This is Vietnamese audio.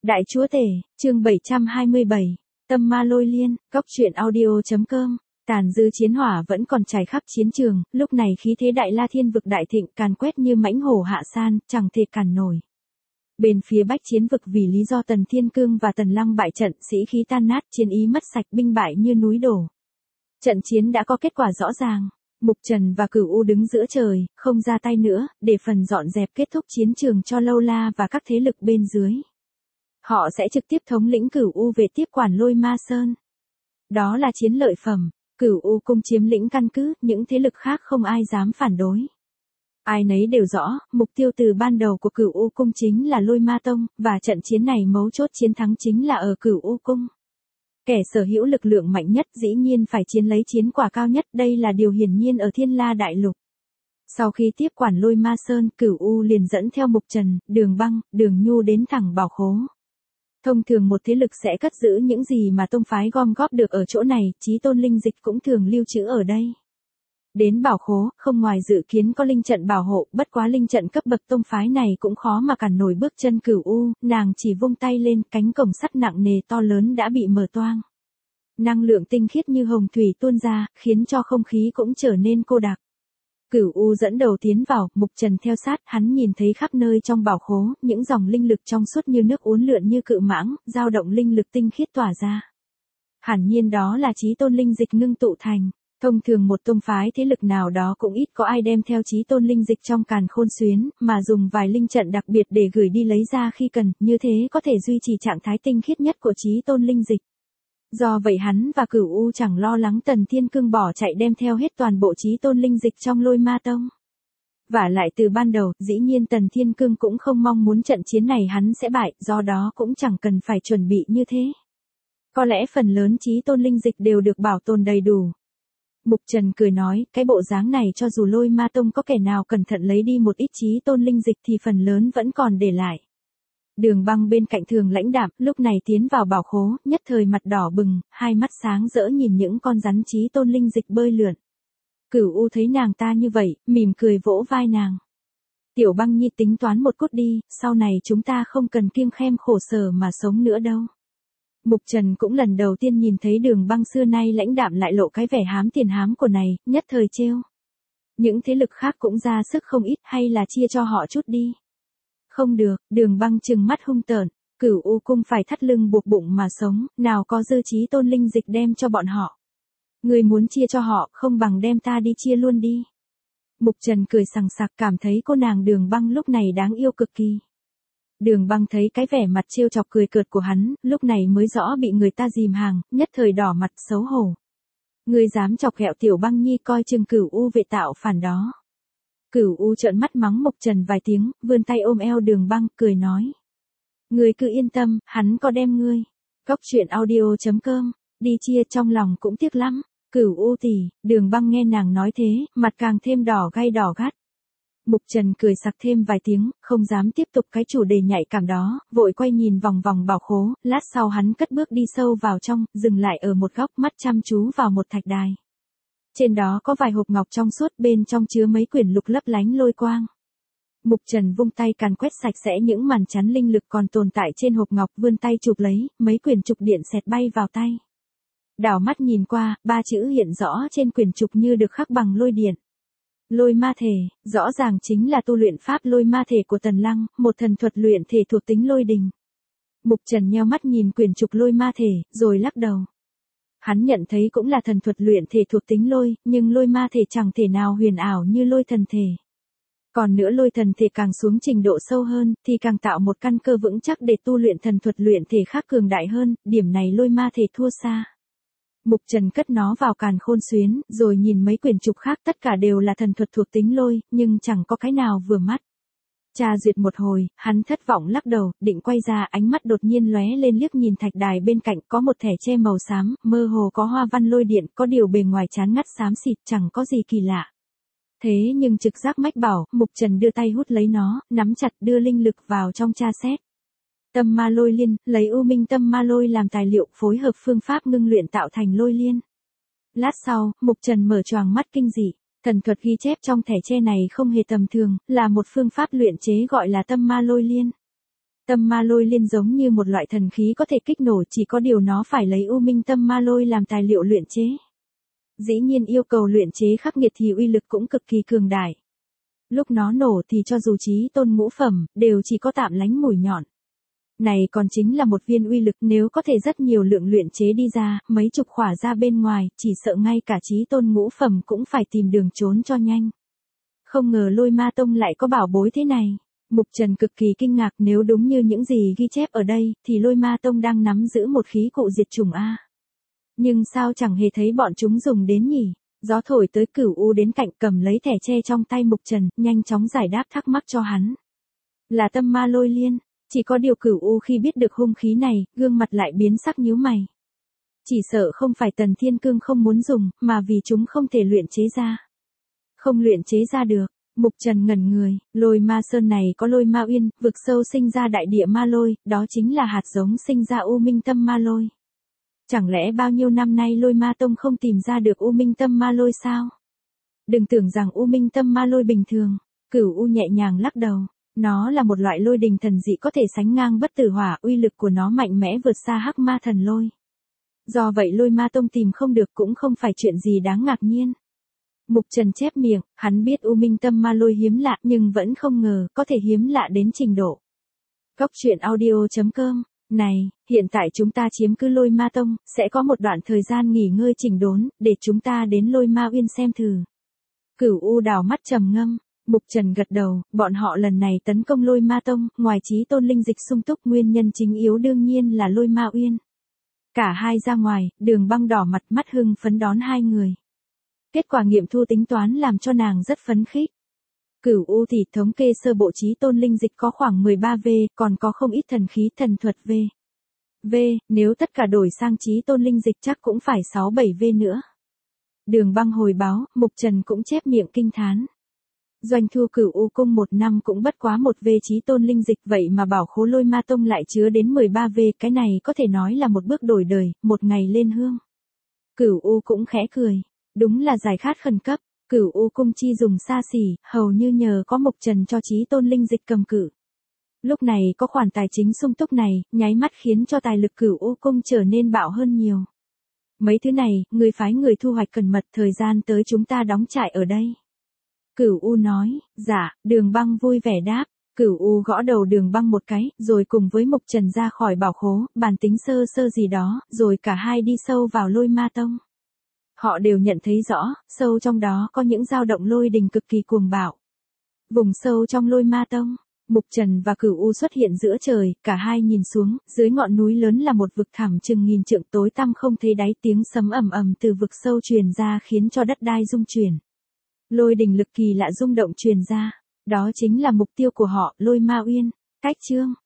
Đại Chúa Tể, chương 727, Tâm Ma Lôi Liên, Cóc truyện audio.com. Tàn dư chiến hỏa vẫn còn trải khắp chiến trường, lúc này khí thế Đại La Thiên vực đại thịnh càn quét như mãnh hổ hạ san, chẳng thể cản nổi. Bên phía Bách Chiến vực vì lý do Tần Thiên Cương và Tần Lăng bại trận, sĩ khí tan nát, chiến ý mất sạch, binh bại như núi đổ. Trận chiến đã có kết quả rõ ràng. Mục Trần và Cửu U đứng giữa trời, không ra tay nữa, để phần dọn dẹp kết thúc chiến trường cho Lâu La và các thế lực bên dưới. Họ sẽ trực tiếp thống lĩnh Cửu U về tiếp quản Lôi Ma Sơn. Đó là chiến lợi phẩm. Cửu U cung chiếm lĩnh căn cứ, những thế lực khác không ai dám phản đối. Ai nấy đều rõ, mục tiêu từ ban đầu của Cửu U cung chính là Lôi Ma Tông, và trận chiến này mấu chốt chiến thắng chính là ở Cửu U cung. Kẻ sở hữu lực lượng mạnh nhất dĩ nhiên phải chiến lấy chiến quả cao nhất, đây là điều hiển nhiên ở Thiên La Đại Lục. Sau khi tiếp quản Lôi Ma Sơn, Cửu U liền dẫn theo Mục Trần, Đường Băng, Đường Nhu đến thẳng Bảo Khố. Thông thường một thế lực sẽ cất giữ những gì mà tông phái gom góp được ở chỗ này, Chí Tôn linh dịch cũng thường lưu trữ ở đây. Đến Bảo Khố, không ngoài dự kiến có linh trận bảo hộ, bất quá linh trận cấp bậc tông phái này cũng khó mà cản nổi bước chân Cửu U, nàng chỉ vung tay lên, cánh cổng sắt nặng nề to lớn đã bị mở toang. Năng lượng tinh khiết như hồng thủy tuôn ra, khiến cho không khí cũng trở nên cô đặc. Cửu U dẫn đầu tiến vào, Mục Trần theo sát, hắn nhìn thấy khắp nơi trong Bảo Khố, những dòng linh lực trong suốt như nước uốn lượn như cự mãng, dao động linh lực tinh khiết tỏa ra. Hẳn nhiên đó là Chí Tôn linh dịch ngưng tụ thành. Thông thường một tông phái thế lực nào đó cũng ít có ai đem theo Chí Tôn linh dịch trong càn khôn xuyến, mà dùng vài linh trận đặc biệt để gửi đi lấy ra khi cần, như thế có thể duy trì trạng thái tinh khiết nhất của Chí Tôn linh dịch. Do vậy hắn và Cửu U chẳng lo lắng Tần Thiên Cương bỏ chạy đem theo hết toàn bộ Chí Tôn linh dịch trong Lôi Ma Tông. Vả lại từ ban đầu, dĩ nhiên Tần Thiên Cương cũng không mong muốn trận chiến này hắn sẽ bại, do đó cũng chẳng cần phải chuẩn bị như thế. Có lẽ phần lớn Chí Tôn linh dịch đều được bảo tồn đầy đủ. Mục Trần cười nói, cái bộ dáng này cho dù Lôi Ma Tông có kẻ nào cẩn thận lấy đi một ít Chí Tôn linh dịch thì phần lớn vẫn còn để lại. Đường Băng bên cạnh thường lãnh đạm, lúc này tiến vào Bảo Khố, nhất thời mặt đỏ bừng, hai mắt sáng rỡ nhìn những con rắn Chí Tôn linh dịch bơi lượn. Cửu U thấy nàng ta như vậy, mỉm cười vỗ vai nàng. Tiểu Băng nhi tính toán một chút đi, sau này chúng ta không cần kiêng khem khổ sở mà sống nữa đâu. Mục Trần cũng lần đầu tiên nhìn thấy Đường Băng xưa nay lãnh đạm lại lộ cái vẻ hám tiền hám của này, nhất thời trêu. Những thế lực khác cũng ra sức không ít, hay là chia cho họ chút đi. Không được, Đường Băng trừng mắt hung tợn, Cửu U cung phải thắt lưng buộc bụng mà sống, nào có dư Chí Tôn linh dịch đem cho bọn họ. Người muốn chia cho họ, không bằng đem ta đi chia luôn đi. Mục Trần cười sằng sặc, cảm thấy cô nàng Đường Băng lúc này đáng yêu cực kỳ. Đường Băng thấy cái vẻ mặt trêu chọc cười cợt của hắn, lúc này mới rõ bị người ta dìm hàng, nhất thời đỏ mặt xấu hổ. Người dám chọc ghẹo Tiểu Băng nhi coi chừng Cửu U vệ tạo phản đó. Cửu U trợn mắt mắng Mục Trần vài tiếng, vươn tay ôm eo Đường Băng, cười nói. Ngươi cứ yên tâm, hắn có đem ngươi. Cóc truyện audio.com, đi chia trong lòng cũng tiếc lắm. Cửu U tỷ, Đường Băng nghe nàng nói thế, mặt càng thêm đỏ gay đỏ gắt. Mục Trần cười sặc thêm vài tiếng, không dám tiếp tục cái chủ đề nhạy cảm đó, vội quay nhìn vòng vòng Bảo Khố, lát sau hắn cất bước đi sâu vào trong, dừng lại ở một góc, mắt chăm chú vào một thạch đài. Trên đó có vài hộp ngọc trong suốt, bên trong chứa mấy quyển lục lấp lánh lôi quang. Mục Trần vung tay càn quét sạch sẽ những màn chắn linh lực còn tồn tại trên hộp ngọc, vươn tay chụp lấy, mấy quyển trục điện xẹt bay vào tay. Đảo mắt nhìn qua, ba chữ hiện rõ trên quyển trục như được khắc bằng lôi điện. Lôi ma thể, rõ ràng chính là tu luyện pháp lôi ma thể của Tần Lăng, một thần thuật luyện thể thuộc tính lôi đình. Mục Trần nheo mắt nhìn quyển trục lôi ma thể, rồi lắc đầu. Hắn nhận thấy cũng là thần thuật luyện thể thuộc tính lôi, nhưng lôi ma thể chẳng thể nào huyền ảo như lôi thần thể. Còn nữa lôi thần thể càng xuống trình độ sâu hơn, thì càng tạo một căn cơ vững chắc để tu luyện thần thuật luyện thể khác cường đại hơn, điểm này lôi ma thể thua xa. Mục Trần cất nó vào càn khôn xuyến, rồi nhìn mấy quyển trục khác, tất cả đều là thần thuật thuộc tính lôi, nhưng chẳng có cái nào vừa mắt. Tra duyệt một hồi, hắn thất vọng lắc đầu, định quay ra, ánh mắt đột nhiên lóe lên liếc nhìn thạch đài bên cạnh, có một thẻ tre màu xám, mơ hồ có hoa văn lôi điện, có điều bề ngoài chán ngắt xám xịt, chẳng có gì kỳ lạ. Thế nhưng trực giác mách bảo, Mục Trần đưa tay hút lấy nó, nắm chặt đưa linh lực vào trong tra xét. Tâm Ma Lôi Liên, lấy U Minh Tâm Ma Lôi làm tài liệu, phối hợp phương pháp ngưng luyện tạo thành lôi liên. Lát sau, Mục Trần mở choàng mắt kinh dị. Thần thuật ghi chép trong thẻ tre này không hề tầm thường, là một phương pháp luyện chế gọi là Tâm Ma Lôi Liên. Tâm ma lôi liên giống như một loại thần khí có thể kích nổ, chỉ có điều nó phải lấy u minh tâm ma lôi làm tài liệu luyện chế. Dĩ nhiên yêu cầu luyện chế khắc nghiệt thì uy lực cũng cực kỳ cường đại. Lúc nó nổ thì cho dù chí tôn ngũ phẩm, đều chỉ có tạm lánh mũi nhọn. Này còn chính là một viên uy lực, nếu có thể rất nhiều lượng luyện chế đi ra, mấy chục khỏa ra bên ngoài, chỉ sợ ngay cả chí tôn ngũ phẩm cũng phải tìm đường trốn cho nhanh. Không ngờ Lôi Ma Tông lại có bảo bối thế này. Mục Trần cực kỳ kinh ngạc, nếu đúng như những gì ghi chép ở đây, thì Lôi Ma Tông đang nắm giữ một khí cụ diệt chủng A. Nhưng sao chẳng hề thấy bọn chúng dùng đến nhỉ? Gió thổi tới, Cửu U đến cạnh cầm lấy thẻ tre trong tay Mục Trần, nhanh chóng giải đáp thắc mắc cho hắn. Là tâm ma lôi liên, chỉ có điều Cửu U khi biết được hung khí này, gương mặt lại biến sắc nhíu mày. Chỉ sợ không phải Tần Thiên Cương không muốn dùng, mà vì chúng không thể luyện chế ra. Không luyện chế ra được. Mục Trần ngẩn người, Lôi Ma Sơn này có Lôi Ma Uyên, vực sâu sinh ra đại địa ma lôi, đó chính là hạt giống sinh ra U Minh Tâm Ma Lôi. Chẳng lẽ bao nhiêu năm nay Lôi Ma Tông không tìm ra được U Minh Tâm Ma Lôi sao? Đừng tưởng rằng U Minh Tâm Ma Lôi bình thường. Cửu U nhẹ nhàng lắc đầu. Nó là một loại lôi đình thần dị có thể sánh ngang bất tử hỏa, uy lực của nó mạnh mẽ vượt xa Hắc Ma Thần Lôi. Do vậy Lôi Ma Tông tìm không được cũng không phải chuyện gì đáng ngạc nhiên. Mục Trần chép miệng, hắn biết U Minh Tâm Ma Lôi hiếm lạ nhưng vẫn không ngờ có thể hiếm lạ đến trình độ. Góc truyện audio.com. Này, hiện tại chúng ta chiếm cứ Lôi Ma Tông, sẽ có một đoạn thời gian nghỉ ngơi chỉnh đốn, để chúng ta đến Lôi Ma Uyên xem thử. Cửu U đảo mắt trầm ngâm. Mục Trần gật đầu, bọn họ lần này tấn công Lôi Ma Tông, ngoài chí tôn linh dịch sung túc, nguyên nhân chính yếu đương nhiên là Lôi Ma Uyên. Cả hai ra ngoài, Đường Băng đỏ mặt mắt hưng phấn đón hai người. Kết quả nghiệm thu tính toán làm cho nàng rất phấn khích. Cửu U thì thống kê sơ bộ chí tôn linh dịch có khoảng 13V, còn có không ít thần khí thần thuật V. Nếu tất cả đổi sang chí tôn linh dịch chắc cũng phải 6-7V nữa. Đường Băng hồi báo, Mục Trần cũng chép miệng kinh thán. Doanh thu Cửu U cung một năm cũng bất quá 1V chí tôn linh dịch, vậy mà bảo khố Lôi Ma Tông lại chứa đến 13V, cái này có thể nói là một bước đổi đời, một ngày lên hương. Cửu U cũng khẽ cười. Đúng là giải khát khẩn cấp, Cửu U cung chi dùng xa xỉ, hầu như nhờ có Mục Trần cho chí tôn linh dịch cầm cự. Lúc này có khoản tài chính sung túc này, nháy mắt khiến cho tài lực Cửu U cung trở nên bạo hơn nhiều. Mấy thứ này, người phái người thu hoạch cẩn mật, thời gian tới chúng ta đóng trại ở đây. Cửu U nói, dạ, Đường Băng vui vẻ đáp. Cửu U gõ đầu Đường Băng một cái, rồi cùng với Mục Trần ra khỏi bảo khố, bàn tính sơ sơ gì đó, rồi cả hai đi sâu vào Lôi Ma Tông. Họ đều nhận thấy rõ, sâu trong đó có những dao động lôi đình cực kỳ cuồng bạo. Vùng sâu trong Lôi Ma Tông, Mục Trần và Cửu U xuất hiện giữa trời, cả hai nhìn xuống, dưới ngọn núi lớn là một vực thẳm chừng nghìn trượng tối tăm không thấy đáy, tiếng sấm ầm ầm từ vực sâu truyền ra khiến cho đất đai rung chuyển. Lôi đình lực kỳ lạ rung động truyền ra, đó chính là mục tiêu của họ, Lôi Ma Uyên. Cách chương